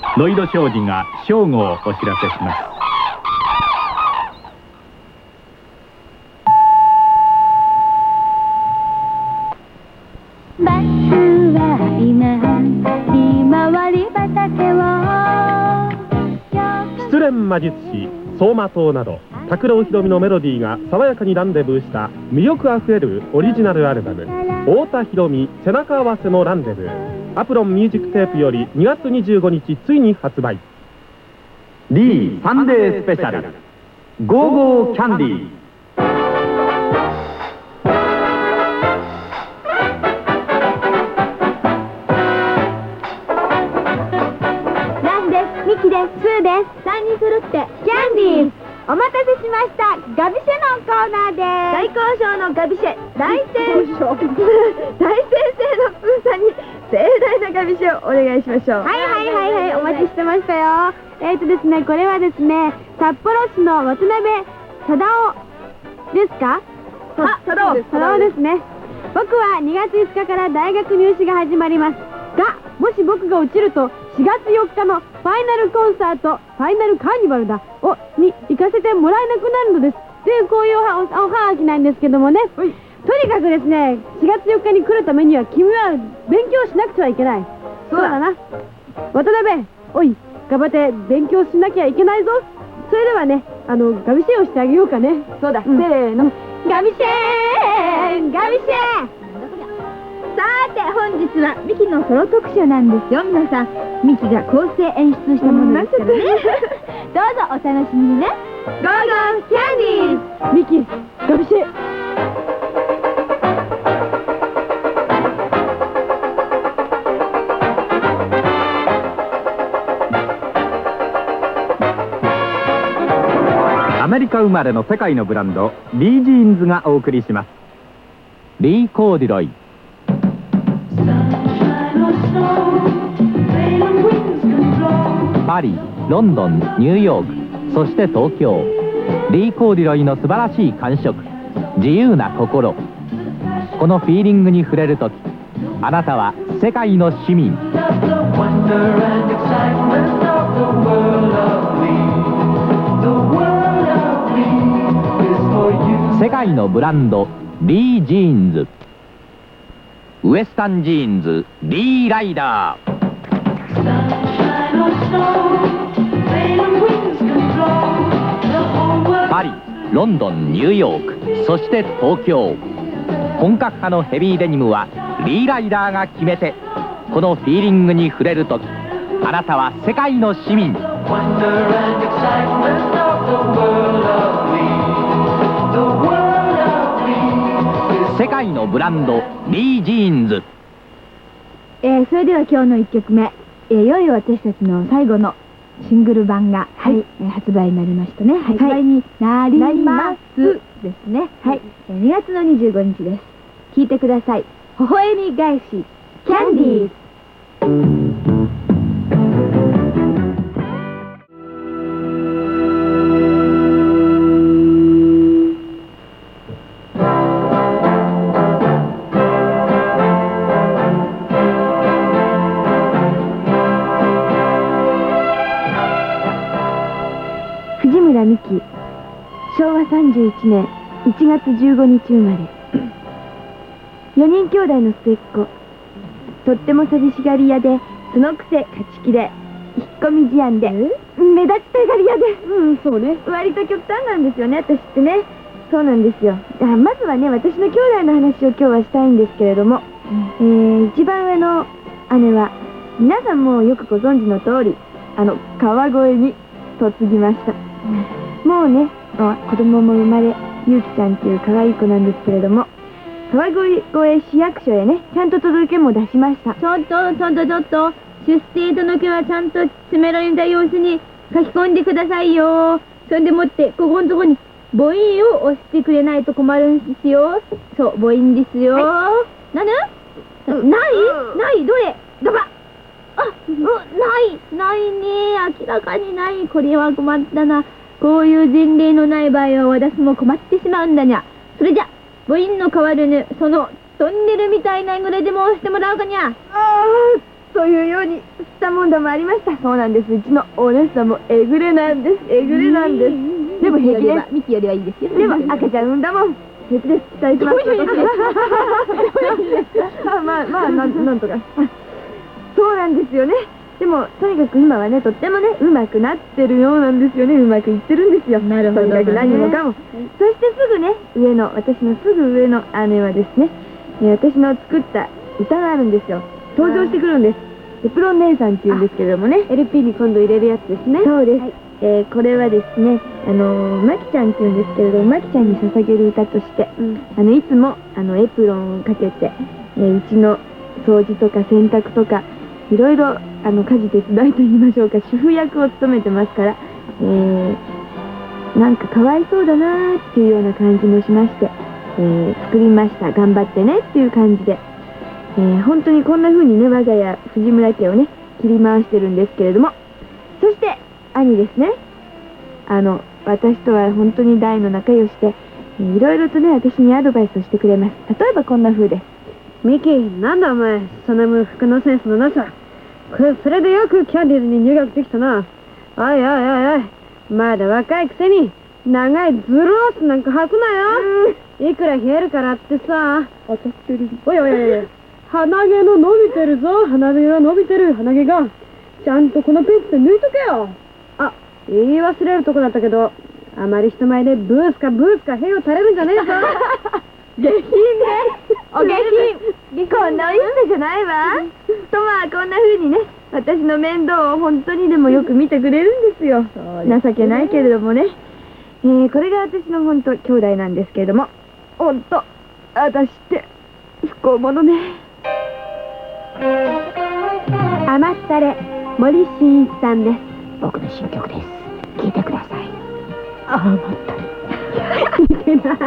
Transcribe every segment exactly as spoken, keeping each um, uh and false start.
ロイド商事が正午をお知らせします。 バスは今利回り畑を。 失恋魔術師走馬灯など拓郎ひろみのメロディーが爽やかにランデブーした魅力あふれるオリジナルアルバム太田ひろみ背中合わせのランデブー、アプロンミュージックテープよりにがつにじゅうごにちついに発売。 D サンデースペシャルゴーゴーキャンディー。 ランです、ミキです、スーです。さんにん揃ってキャンディーズ。お待たせしました。ガビシェのコーナーです。大交渉のガビシェ大先生大先生のプーさんに盛大なガビシェをお願いしましょう。はいはいはいはい、お待ちしてましたよ。えーとですね、これはですね、札幌市の渡辺貞夫ですか？あ、貞夫貞夫ですね。僕はにがついつかから大学入試が始まりますが、もし僕が落ちるとしがつよっかのファイナルコンサート、ファイナルカーニバルだをに行かせてもらえなくなるのですという、こういうおはおはがきなんですけどもね。とにかくですね、しがつよっかに来るためには君は勉強しなくてはいけない。そうだな、渡辺、おい、頑張って勉強しなきゃいけないぞ。それではね、あのガビシェをしてあげようかね。そうだ、うん、せーの、ガビシェーガビシェー。さーて、本日はミキのソロ特集なんですよ。皆さん、ミキが構成演出したものですからね。どうぞお楽しみにね。ゴーゴーキャンディーズ。ミキ、ガビシェ。 アメリカ生まれの世界のブランドリー・ジーンズがお送りします。リー・コーデュロイ。パリ、ロンドン、ニューヨーク、そして東京。リー・コーデュロイの素晴らしい感触、自由な心。このフィーリングに触れるとき、あなたは世界の市民。世界のブランドリー・ジーンズ。ウエスタンジーンズリー・ライダー。パリ、ロンドン、ニューヨーク、そして東京。本格派のヘビーデニムはリー・ライダーが決めて。このフィーリングに触れるとき、あなたは世界の市民。世界のブランドリー・ジーンズ。 えー、それでは今日のいっきょくめ、えー、いよいよ私たちの最後のシングル版が、はい、えー、発売になりましたね。発売になりますですね。はい、えー、にがつのにじゅうごにちです。聴いてください。微笑み返しキャンディーズ。藤村美樹、しょうわさんじゅういちねんいちがつじゅうごにち生まれ。よにん兄弟の末っ子。とっても寂しがり屋で、そのくせ勝ち気で、引っ込み思案で、目立ちたがり屋で、うん、そうね、割と極端なんですよね、私ってね。そうなんですよ。あ、まずはね、私の兄弟の話を今日はしたいんですけれども、うん、えー、一番上の姉は皆さんもよくご存知の通り、あの川越に嫁ぎました。うん、もうね、子供も生まれ、ゆうきちゃんっていう可愛い子なんですけれども、川越市役所へね、ちゃんと届けも出しました。ちょっと、ちょっと、ちょっと、出生届はちゃんと詰められた様子に書き込んでくださいよ。それでもって、ここのとこに母音を押してくれないと困るんですよ。そう、母音ですよ。はい、なぬ、うん、ないないどれどばあ、うん、ないないね、明らかにない。これは困ったな。こういう前例のない場合は私も困ってしまうんだにゃ。それじゃ母音の代わるぬそのトンネルみたいなぐらいでも押してもらおうかにゃ。あー、 というようにしたもんだもありました。そうなんです。うちのお姉さんもえぐれなんです。えぐれなんです。でも平気です。 ミキよりはいいですよ。 でも赤ちゃん産んだもん。平気です。期待します。まあまあなんなんとか。そうなんですよね。でもとにかく今はね、とってもね、うまくなってるようなんですよね。うまくいってるんですよ。 なるほど。 とにかく何もかも。そしてすぐね、上の、私のすぐ上の姉はですね、私の作った歌があるんですよ。登場してくるんです。エプロン姉さんっていうんですけれどもね。 エルピー に今度入れるやつですね。 そうです。えー、これはですね、あのー、マキちゃんっていうんですけれども、マキちゃんに捧げる歌として、うん、あのいつもあのエプロンをかけて、えー、うちの掃除とか洗濯とかいろいろあの家事手伝いと言いましょうか、主婦役を務めてますから、えー、なんかかわいそうだなーっていうような感じもしまして、えー、作りました。頑張ってねっていう感じで、えー、本当にこんな風にね、我が家藤村家をね切り回してるんですけれども、そして兄ですね、あの私とは本当に大の仲良しで、いろいろとね私にアドバイスをしてくれます。例えばこんな風で、 ミキ、なんだお前、その無服のセンスのなさ。これそれでよくキャンディーズに入学できたな。おいおいおいおい、まだ若いくせに長いズロースなんか履くなよ。いくら冷えるからってさ。 当たってる。 おいおいおい、鼻毛の伸びてるぞ。鼻毛が伸びてる。鼻毛がちゃんとこのペンチで抜いとけよ。あ、言い忘れるとこだったけど、あまり人前でブースかブースか屁を垂れるんじゃねえぞ。 下品ね。お下品。こんないい人じゃないわ。とまあこんな風にね、私の面倒を本当にでもよく見てくれるんですよ。情けないけれどもね。えー、これが私の本当兄弟なんですけれども、本当私って不幸者ね。 甘ったれ、森進一さんです。 僕の新曲です。聴いてください。 甘ったれ。聞いてない。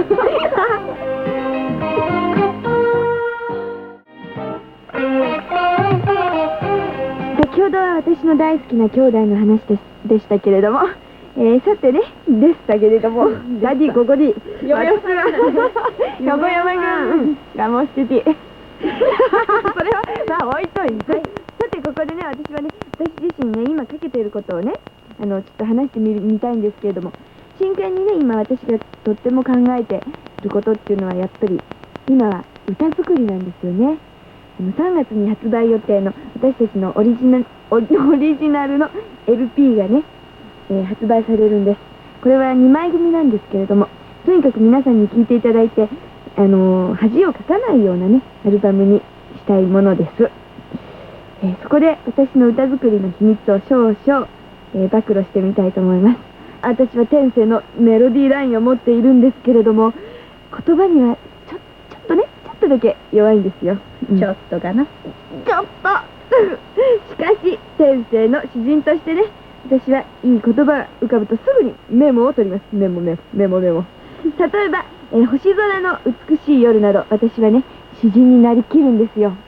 先ほどは私の大好きな兄弟の話ででしたけれども、えー、さてね、でしたけれども、ダディここに私は横山君がもしてて、それはまあ置いといて、さてここでね、私はね、私自身ね、今かけていることをね、あのちょっと話してみるみたいんですけれども、真剣にね、今私がとっても考えていることっていうのはやっぱり今は歌作りなんですよね。あのさんがつに発売予定の私たちのオリジナルオリジナルの エルピー がね、えー、発売されるんです。これはにまい組なんですけれども、とにかく皆さんに聴いていただいて、あのー、恥をかかないようなねアルバムにしたいものです。えー、そこで私の歌作りの秘密を少々、えー、暴露してみたいと思います。私は天性のメロディーラインを持っているんですけれども、言葉にはちょ、ちょっとね、ちょっとだけ弱いんですよ。 うん、ちょっとかな。 ちょっとしかし天性の詩人としてね、私はいい言葉が浮かぶとすぐにメモを取ります。メモメモメモメモ。例えば、えー、星空の美しい夜など、私はね詩人になりきるんですよ。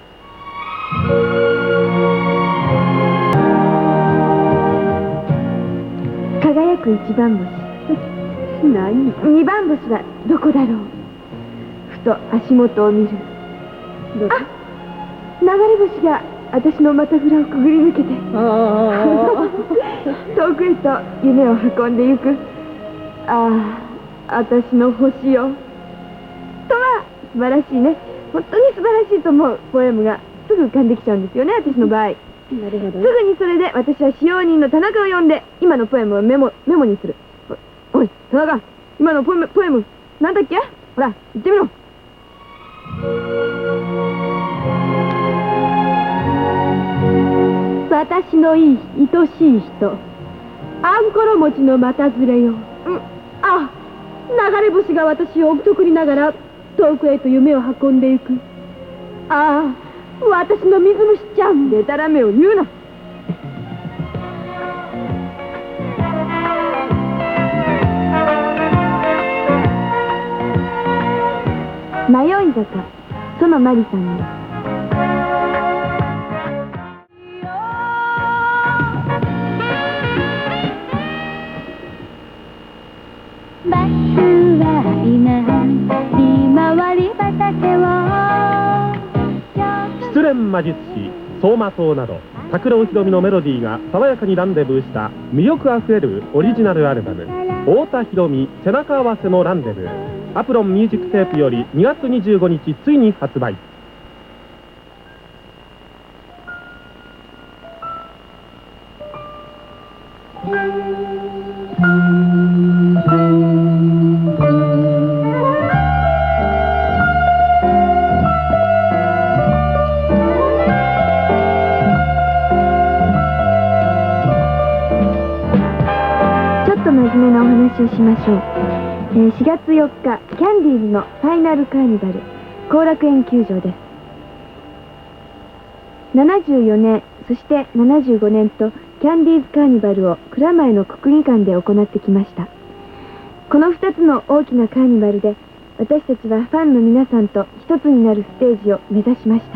輝く一番星。何？二番星はどこだろう。ふと足元を見る。あ、流れ星が私の股ぐらをくぐり抜けて遠くへと夢を運んでゆく。ああ、私の星よとは素晴らしいね。本当に素晴らしいと思うポエムがすぐ浮かんできちゃうんですよね、私の場合。 なるほど。 すぐにそれで私は使用人の田中を呼んで今のポエムをメモメモにする。お、おい田中、今のポエムポエムなんだっけ？ほら言ってみろ。 私のいい愛しい人、あんころ餅の股ずれよ。うん、あ、流れ星が私を置きとくりながら遠くへと夢を運んでゆく。ああ、私の水虫ちゃん。 でたらめを言うな。迷い坂、園まりさんです。 バスはいないひまわり畑を失恋魔術師走馬灯など拓郎ひろみのメロディーが爽やかにランデブーした魅力あふれるオリジナルアルバム太田ひろみ背中合わせのランデブー、アプロンミュージックテープよりにがつにじゅうごにちついに発売。 真面目なお話をしましょう。えー、しがつよっか、キャンディーズのファイナルカーニバル後楽園球場です。ななじゅうよねん、そしてななじゅうごねんとキャンディーズカーニバルを蔵前の国技館で行ってきました。このふたつの大きなカーニバルで私たちはファンの皆さんと一つになるステージを目指しました。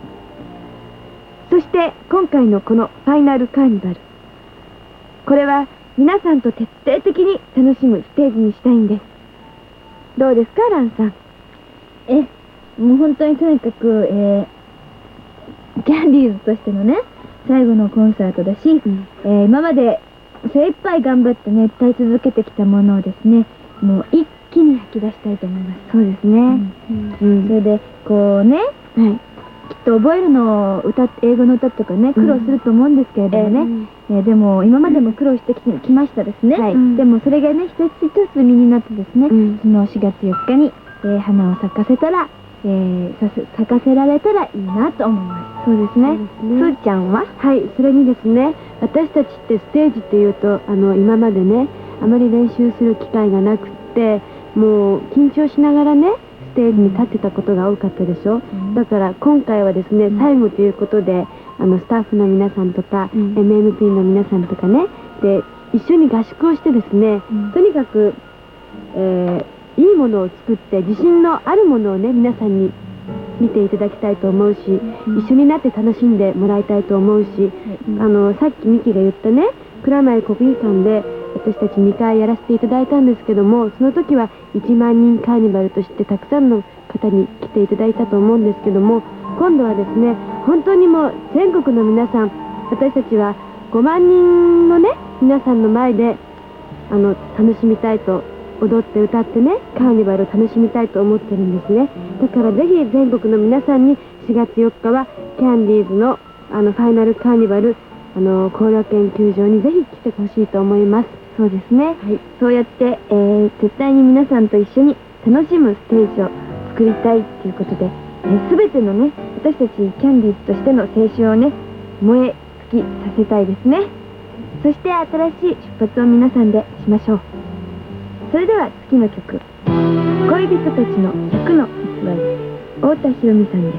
そして今回のこのファイナルカーニバル、これは皆さんと徹底的に楽しむステージにしたいんです。どうですか、ランさん。 え、もう本当にとにかく、えー、キャンディーズとしてのね、最後のコンサートだし、うん、えー、今まで精一杯頑張ってね、歌い続けてきたものをですね、もう一気に吐き出したいと思います。 そうですね。うんうん、それで、こうね、はい、きっと覚えるのを歌英語の歌とかね、苦労すると思うんですけれどもね、うんえー、でも今までも苦労してきてきましたですね、はい、でもそれがね一つ一つ身になってですね、うん、そのしがつよっかに、えー、花を咲かせたら、えー、さ咲かせられたらいいなと思います。 そうですね。すーちゃんは？ はい、それにですね、私たちってステージっていうとあの今までねあまり練習する機会がなくってもう緊張しながらねステージに立ってたことが多かったでしょ、うん、だから今回はですね、うん、最後ということであのスタッフの皆さんとか、うん、エムエムピー の皆さんとかねで一緒に合宿をしてですね、うん、とにかく、えー、いいものを作って自信のあるものをね皆さんに見ていただきたいと思うし、うん、一緒になって楽しんでもらいたいと思うし、うん、あのさっきミキが言ったね蔵前国技館で私たちにかいやらせていただいたんですけども、その時はいちまんにんカーニバルとしてたくさんの方に来ていただいたと思うんですけども、今度はですね本当にもう全国の皆さん、私たちはごまんにんのね皆さんの前であの楽しみたいと、踊って歌ってねカーニバルを楽しみたいと思ってるんですね。だからぜひ全国の皆さんにしがつよっかはキャンディーズのあのファイナルカーニバルあの後楽園球場にぜひ来てほしいと思います。 そうですね、はい、そうやって、えー、絶対に皆さんと一緒に楽しむステージを作りたいということで、えー、全てのね私たちキャンディーズとしての青春をね燃え尽きさせたいですね。そして新しい出発を皆さんでしましょう。それでは次の曲、恋人たちのひゃくの偽り、太田裕美さんです。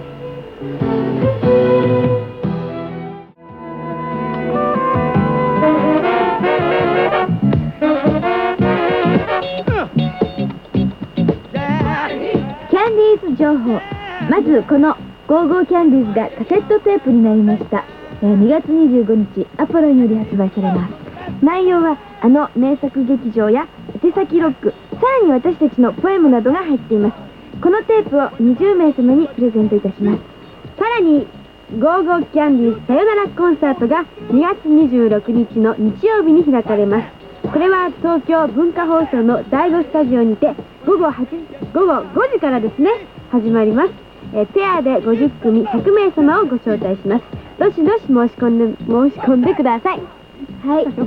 キャンディーズ情報。まずこのゴーゴーキャンディーズがカセットテープになりました。えー、にがつにじゅうごにちアポロンより発売されます。内容はあの名作劇場や手先ロック、さらに私たちのポエムなどが入っています。このテープをにじゅうめいさまにプレゼントいたします。さらにゴーゴーキャンディーズさよならコンサートがにがつにじゅうろくにちの日曜日に開かれます。これは東京文化放送のだいごスタジオにて午後はち午後ごじからですね始まります。えー、ペアでごじゅっくみひゃくめいさまをご招待します。どしどし申し込んで申し込んでください。はい。そして、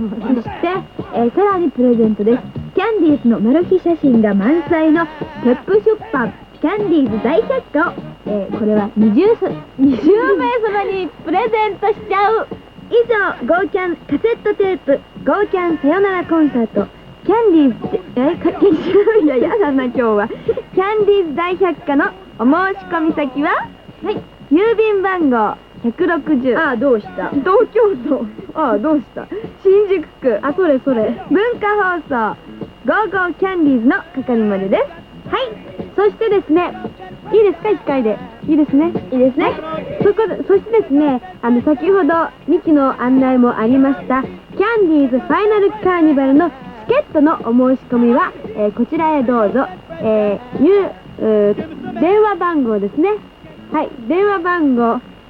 えー、さらにプレゼントです。キャンディーズのマル秘写真が満載のペップ出版キャンディーズ大百科を、えー、これはにじゅうめいさまにプレゼントしちゃう。以上、ゴーキャンカセットテープゴーキャンさよならコンサートキャンディーズえー、かいややだな今日はキャンディーズ大百科のお申し込み先は、はい、郵便番号ひゃくろくじゅう、ああどうした、東京都、ああどうした、新宿区、あそれそれ、文化放送ゴーゴーキャンディーズの係までです。はい、そしてですね、いいですか、いっかいでいいですね、いいですね、はい、そこでそしてですね、あの先ほどミキの案内もありましたキャンディーズファイナルカーニバルのチケットのお申し込みは、えー、こちらへどうぞ、えー、いう電話番号ですね、はい、電話番号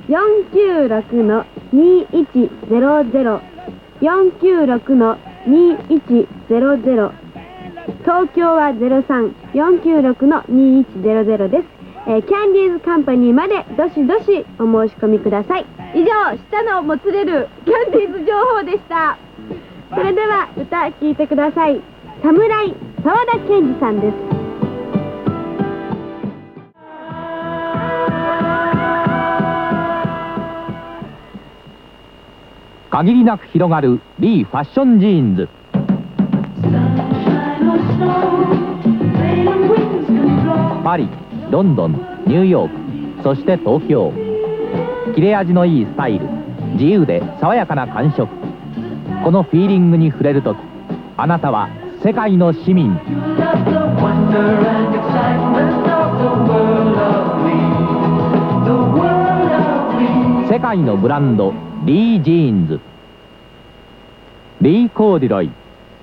よんきゅうろくのにいちゼロゼロ よんきゅうろくのにいちゼロゼロ、東京はゼロさん よんきゅうろくのにいちゼロゼロです。えー、キャンディーズカンパニーまでどしどしお申し込みください。 以上、下のもつれるキャンディーズ情報でした。 それでは歌聴いてください。侍沢田研二さんです。 限りなく広がるリーファッションジーンズ。パリ、ロンドン、ニューヨーク、そして東京。切れ味のいいスタイル、自由で爽やかな感触。このフィーリングに触れるとき、あなたは世界の市民。世界のブランド、リー・ジーンズ。リー・コーデュロイ。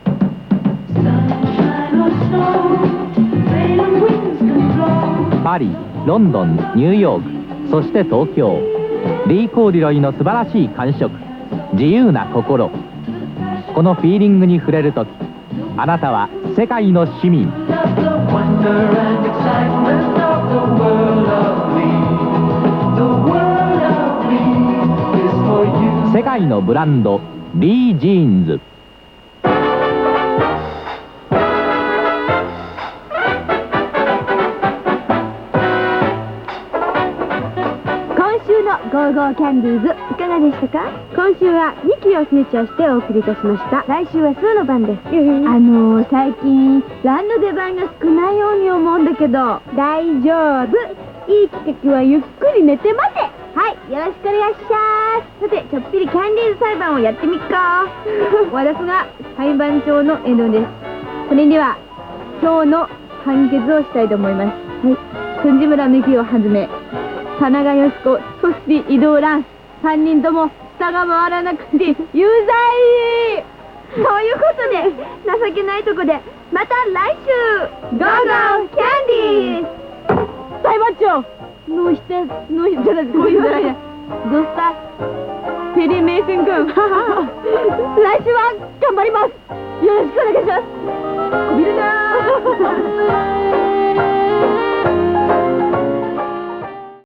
パリ、ロンドン、ニューヨーク、そして東京。リー・コーデュロイの素晴らしい感触、自由な心。このフィーリングに触れるとき、あなたは世界の市民。世界のブランド、リー・ジーンズ。 ゴーゴーキャンディーズいかがでしたか？ 今週はミキをフューチャーしてお送りいたしました。 来週はスーの番です。あのー、最近ランの出番が少ないように思うんだけど、 大丈夫、いい企画はゆっくり寝て待て。 はい、よろしくお願いします。さて、ちょっぴりキャンディーズ裁判をやってみっか。私が裁判長の江野です。それでは今日の判決をしたいと思います。はい、辻村美樹をはじめ田中佳子、そして井戸蘭、さんにんとも下が回らなくて有罪。ということで、情けないとこでまた来週、ゴーゴーキャンディーズ。裁判長、ノーヒタノーヒタこういうじゃないや。どうしたペリーメイセン君。来週は頑張ります。よろしくお願いします。こびるなー。